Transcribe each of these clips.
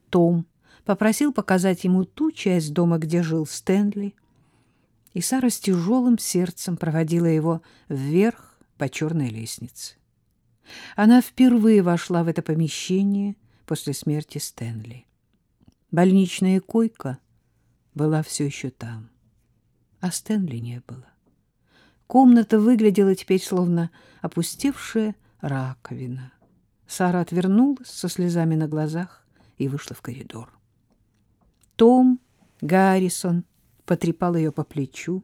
Том попросил показать ему ту часть дома, где жил Стэнли, и Сара с тяжелым сердцем проводила его вверх по черной лестнице. Она впервые вошла в это помещение после смерти Стэнли. Больничная койка была все еще там, а Стэнли не было. Комната выглядела теперь словно опустевшая раковина. Сара отвернулась со слезами на глазах и вышла в коридор. Том Гаррисон потрепал ее по плечу.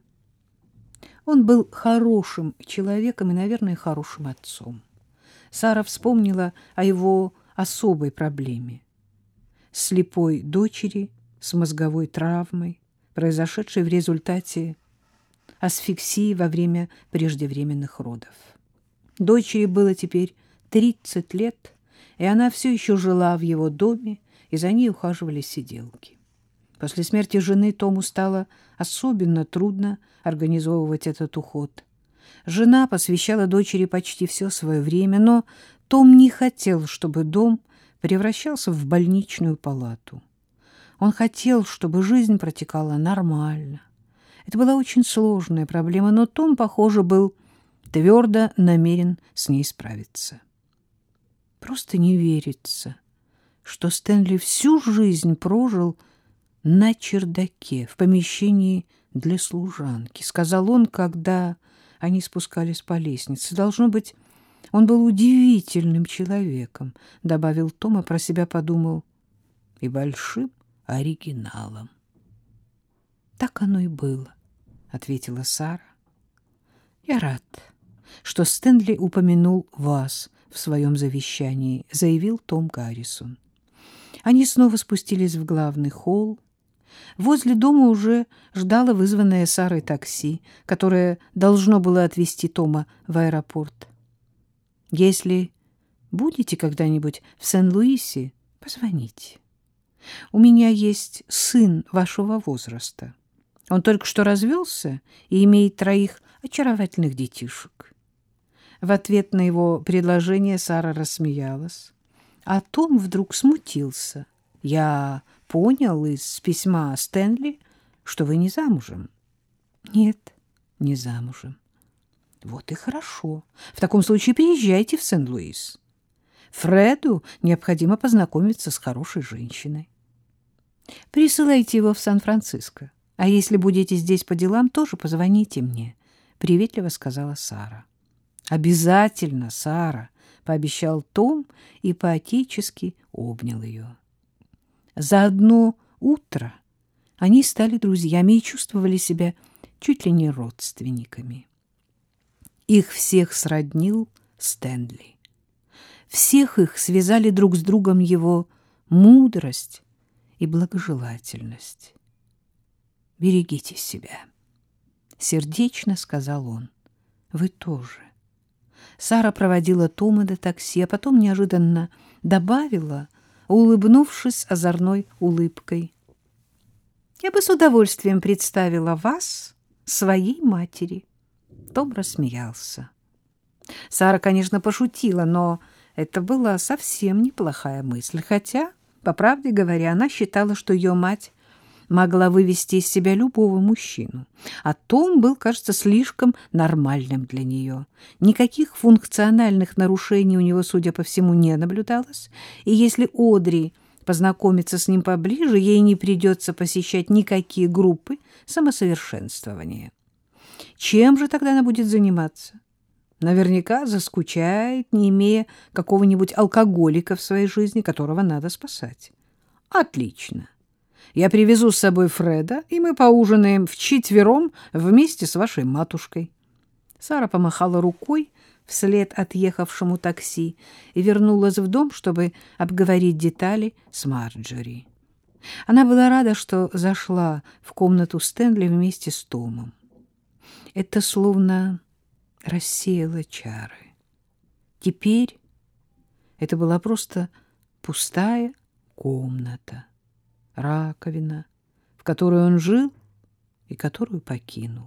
Он был хорошим человеком и, наверное, хорошим отцом. Сара вспомнила о его особой проблеме — слепой дочери с мозговой травмой, произошедшей в результате асфиксии во время преждевременных родов. Дочери было теперь 30 лет, и она все еще жила в его доме, и за ней ухаживали сиделки. После смерти жены Тому стало особенно трудно организовывать этот уход. Жена посвящала дочери почти все свое время, но Том не хотел, чтобы дом превращался в больничную палату. Он хотел, чтобы жизнь протекала нормально. Это была очень сложная проблема, но Том, похоже, был твердо намерен с ней справиться. Просто не верится, что Стэнли всю жизнь прожил на чердаке, в помещении для служанки, сказал он, когда они спускались по лестнице. Должно быть, он был удивительным человеком, добавил Том, а про себя подумал, и большим оригиналом. Так оно и было, ответила Сара. Я рад, что Стэнли упомянул вас в своем завещании, заявил Том Гаррисон. Они снова спустились в главный холл. Возле дома уже ждало вызванное Сарой такси, которое должно было отвезти Тома в аэропорт. Если будете когда-нибудь в Сен-Луисе, позвоните. У меня есть сын вашего возраста. Он только что развелся и имеет 3 очаровательных детишек. В ответ на его предложение Сара рассмеялась, а Том вдруг смутился. Я понял из письма Стэнли, что вы не замужем. Нет, не замужем. Вот и хорошо. В таком случае приезжайте в Сен-Луис. Фреду необходимо познакомиться с хорошей женщиной. Присылайте его в Сан-Франциско. А если будете здесь по делам, тоже позвоните мне, — приветливо сказала Сара. Обязательно, Сара, — пообещал Том и по-отечески обнял ее. За одно утро они стали друзьями и чувствовали себя чуть ли не родственниками. Их всех сроднил Стэнли. Всех их связали друг с другом его мудрость и благожелательность. «Берегите себя», — сердечно сказал он. «Вы тоже». Сара проводила Тома до такси, а потом неожиданно добавила, улыбнувшись озорной улыбкой: «Я бы с удовольствием представила вас своей матери». Том рассмеялся. Сара, конечно, пошутила, но это была совсем неплохая мысль, хотя, по правде говоря, она считала, что ее мать могла вывести из себя любого мужчину, а Том был, кажется, слишком нормальным для нее. Никаких функциональных нарушений у него, судя по всему, не наблюдалось, и если Одри познакомится с ним поближе, ей не придется посещать никакие группы самосовершенствования. Чем же тогда она будет заниматься? Наверняка заскучает, не имея какого-нибудь алкоголика в своей жизни, которого надо спасать. Отлично. Я привезу с собой Фреда, и мы поужинаем вчетвером вместе с вашей матушкой. Сара помахала рукой вслед отъехавшему такси и вернулась в дом, чтобы обговорить детали с Марджори. Она была рада, что зашла в комнату Стэнли вместе с Томом. Это словно рассеяло чары. Теперь это была просто пустая комната, раковина, в которой он жил и которую покинул.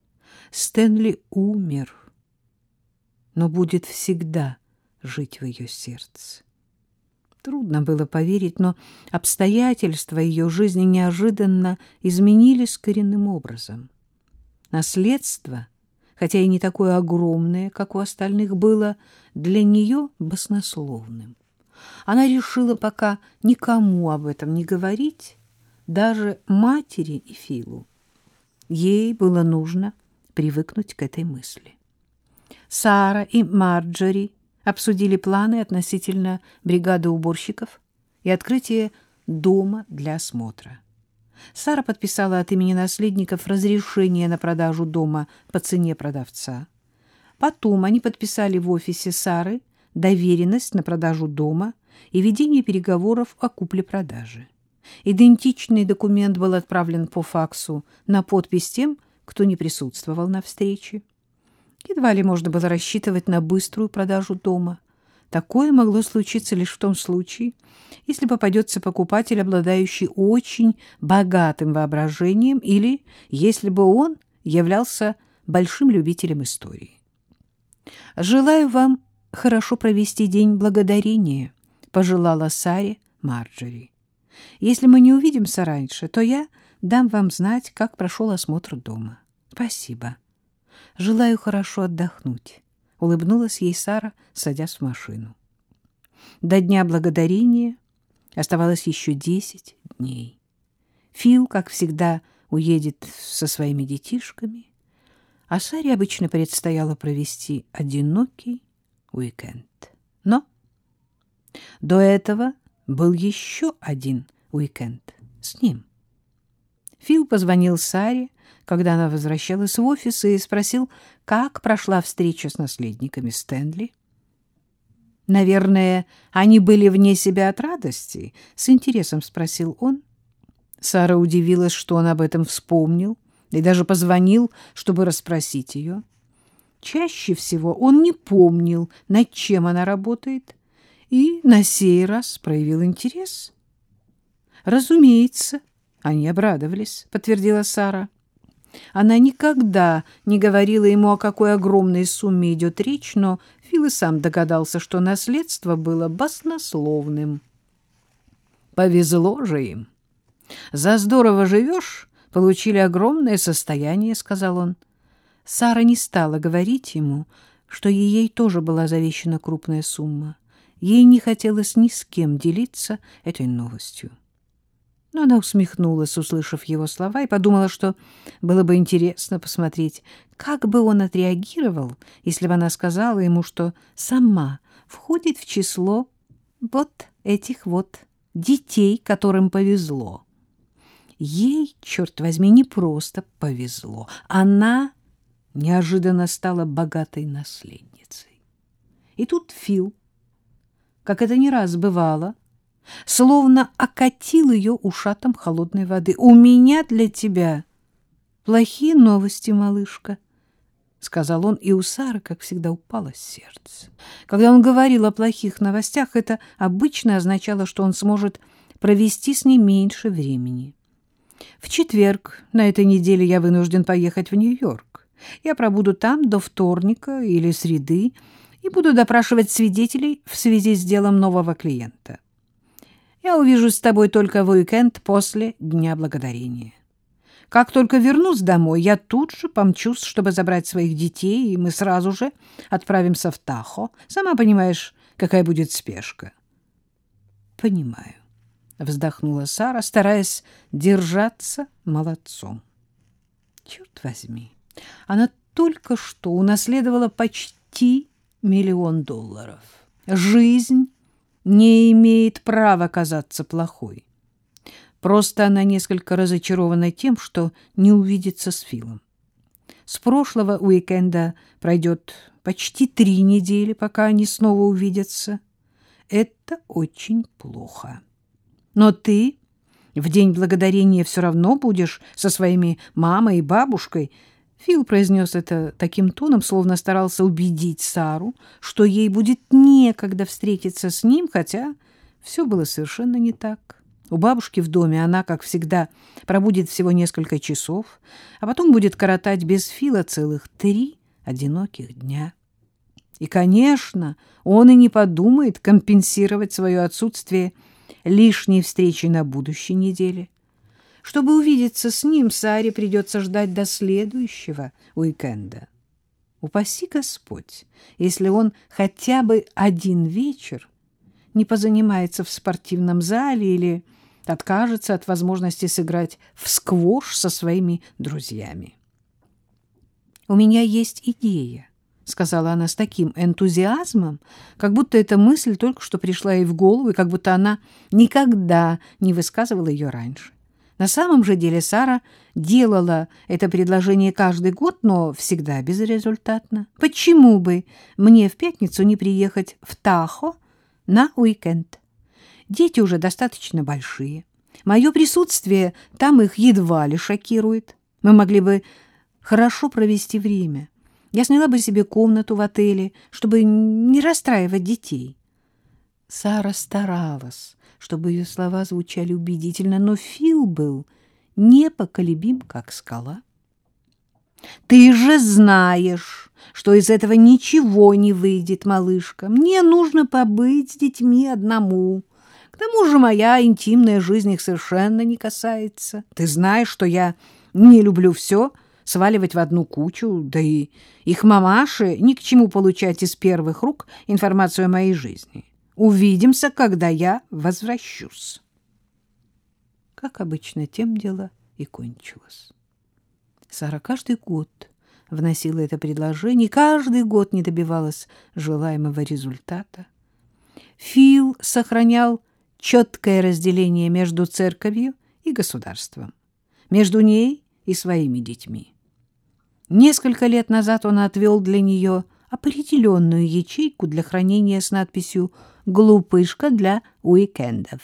Стэнли умер, но будет всегда жить в ее сердце. Трудно было поверить, но обстоятельства ее жизни неожиданно изменились коренным образом. Наследство, хотя и не такое огромное, как у остальных, было для нее баснословным. Она решила пока никому об этом не говорить, даже матери и Филу. Ей было нужно привыкнуть к этой мысли. Сара и Марджори обсудили планы относительно бригады уборщиков и открытия дома для осмотра. Сара подписала от имени наследников разрешение на продажу дома по цене продавца. Потом они подписали в офисе Сары доверенность на продажу дома и ведение переговоров о купле-продаже. Идентичный документ был отправлен по факсу на подпись тем, кто не присутствовал на встрече. Едва ли можно было рассчитывать на быструю продажу дома. Такое могло случиться лишь в том случае, если попадется покупатель, обладающий очень богатым воображением, или если бы он являлся большим любителем истории. «Желаю вам хорошо провести День Благодарения», — пожелала Саре Марджори. «Если мы не увидимся раньше, то я дам вам знать, как прошел осмотр дома». «Спасибо. Желаю хорошо отдохнуть», — улыбнулась ей Сара, садясь в машину. До Дня Благодарения оставалось еще 10 дней. Фил, как всегда, уедет со своими детишками, а Саре обычно предстояло провести одинокий уикенд. Но до этого был еще один уикенд с ним. Фил позвонил Саре, когда она возвращалась в офис, и спросил, как прошла встреча с наследниками Стэнли. «Наверное, они были вне себя от радости?» — с интересом спросил он. Сара удивилась, что он об этом вспомнил, и даже позвонил, чтобы расспросить ее. Чаще всего он не помнил, над чем она работает, и на сей раз проявил интерес. «Разумеется, они обрадовались», — подтвердила Сара. Она никогда не говорила ему, о какой огромной сумме идет речь, но Фил и сам догадался, что наследство было баснословным. «Повезло же им. За здорово живешь, получили огромное состояние», — сказал он. Сара не стала говорить ему, что ей тоже была завещана крупная сумма. Ей не хотелось ни с кем делиться этой новостью. Но она усмехнулась, услышав его слова, и подумала, что было бы интересно посмотреть, как бы он отреагировал, если бы она сказала ему, что сама входит в число вот этих вот детей, которым повезло. Ей, черт возьми, не просто повезло. Она неожиданно стала богатой наследницей. И тут Фил, как это не раз бывало, словно окатил ее ушатом холодной воды. «У меня для тебя плохие новости, малышка», — сказал он, и у Сары, как всегда, упало сердце. Когда он говорил о плохих новостях, это обычно означало, что он сможет провести с ней меньше времени. «В четверг на этой неделе я вынужден поехать в Нью-Йорк. Я пробуду там до вторника или среды и буду допрашивать свидетелей в связи с делом нового клиента. Я увижусь с тобой только в уикенд после Дня Благодарения. Как только вернусь домой, я тут же помчусь, чтобы забрать своих детей, и мы сразу же отправимся в Тахо. Сама понимаешь, какая будет спешка». «Понимаю», — вздохнула Сара, стараясь держаться молодцом. Черт возьми, она только что унаследовала почти $1 миллион. Жизнь не имеет права казаться плохой. Просто она несколько разочарована тем, что не увидится с Филом. С прошлого уикенда пройдет почти 3 недели, пока они снова увидятся. Это очень плохо. Но ты в День Благодарения все равно будешь со своими мамой и бабушкой. Фил произнес это таким тоном, словно старался убедить Сару, что ей будет некогда встретиться с ним, хотя все было совершенно не так. У бабушки в доме она, как всегда, пробудет всего несколько часов, а потом будет коротать без Фила целых 3 одиноких дня. И, конечно, он и не подумает компенсировать свое отсутствие лишней встречи на будущей неделе. Чтобы увидеться с ним, Саре придется ждать до следующего уикенда. Упаси Господь, если он хотя бы один вечер не позанимается в спортивном зале или откажется от возможности сыграть в сквош со своими друзьями. «У меня есть идея», — сказала она с таким энтузиазмом, как будто эта мысль только что пришла ей в голову, и как будто она никогда не высказывала ее раньше. На самом же деле Сара делала это предложение каждый год, но всегда безрезультатно. Почему бы мне в пятницу не приехать в Тахо на уикенд? Дети уже достаточно большие. Мое присутствие там их едва ли шокирует. Мы могли бы хорошо провести время. Я сняла бы себе комнату в отеле, чтобы не расстраивать детей. Сара старалась, чтобы ее слова звучали убедительно, но Фил был непоколебим, как скала. «Ты же знаешь, что из этого ничего не выйдет, малышка. Мне нужно побыть с детьми одному. К тому же моя интимная жизнь их совершенно не касается. Ты знаешь, что я не люблю все сваливать в одну кучу, да и их мамаше ни к чему получать из первых рук информацию о моей жизни. Увидимся, когда я возвращусь». Как обычно, тем дело и кончилось. Сара каждый год вносила это предложение, каждый год не добивалась желаемого результата. Фил сохранял четкое разделение между церковью и государством, между ней и своими детьми. Несколько лет назад он отвел для нее определенную ячейку для хранения с надписью «Глупышка для уикендов».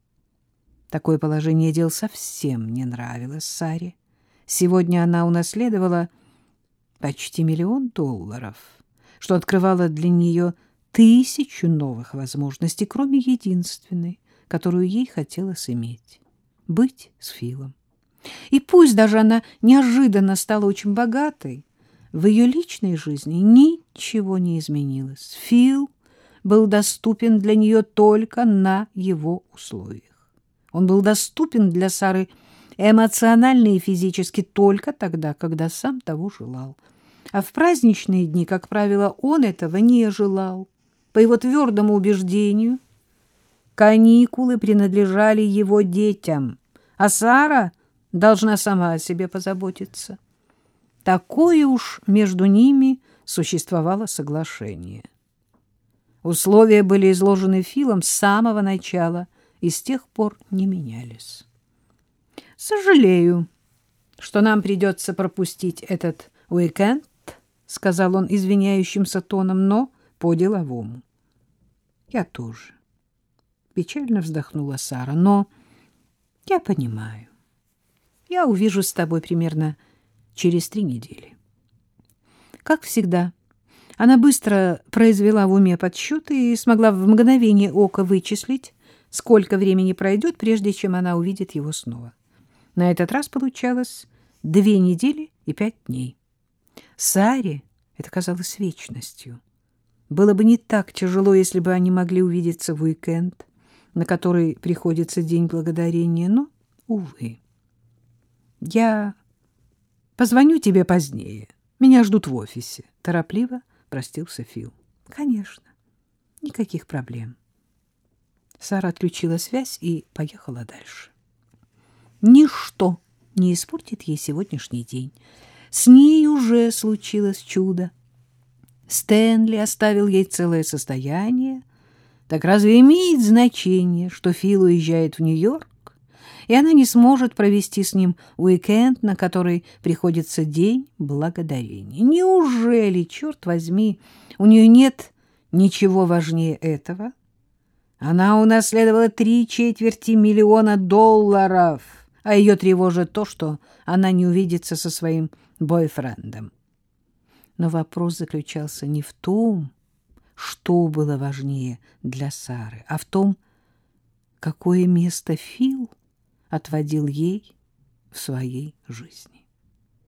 Такое положение дел совсем не нравилось Саре. Сегодня она унаследовала почти $1 миллион, что открывало для нее 1000 новых возможностей, кроме единственной, которую ей хотелось иметь — быть с Филом. И пусть даже она неожиданно стала очень богатой, в ее личной жизни ничего не изменилось. Фил был доступен для нее только на его условиях. Он был доступен для Сары эмоционально и физически только тогда, когда сам того желал. А в праздничные дни, как правило, он этого не желал. По его твердому убеждению, каникулы принадлежали его детям, а Сара должна сама о себе позаботиться. Такое уж между ними существовало соглашение. Условия были изложены Филом с самого начала и с тех пор не менялись. «Сожалею, что нам придется пропустить этот уикенд», — сказал он извиняющимся тоном, но по-деловому. «Я тоже», — печально вздохнула Сара, — «но я понимаю. Я увижусь с тобой примерно через 3 недели». Как всегда, она быстро произвела в уме подсчеты и смогла в мгновение ока вычислить, сколько времени пройдет, прежде чем она увидит его снова. На этот раз получалось 2 недели и 5 дней. Саре это казалось вечностью. Было бы не так тяжело, если бы они могли увидеться в уикенд, на который приходится День Благодарения, но, увы. «Я позвоню тебе позднее. Меня ждут в офисе», — торопливо простился Фил. «Конечно, никаких проблем». Сара отключила связь и поехала дальше. Ничто не испортит ей сегодняшний день. С ней уже случилось чудо. Стэнли оставил ей целое состояние. Так разве имеет значение, что Фил уезжает в Нью-Йорк, и она не сможет провести с ним уикенд, на который приходится День Благодарения? Неужели, черт возьми, у нее нет ничего важнее этого? Она унаследовала 3/4 миллиона долларов, а ее тревожит то, что она не увидится со своим бойфрендом. Но вопрос заключался не в том, что было важнее для Сары, а в том, какое место Фил отводил ей в своей жизни.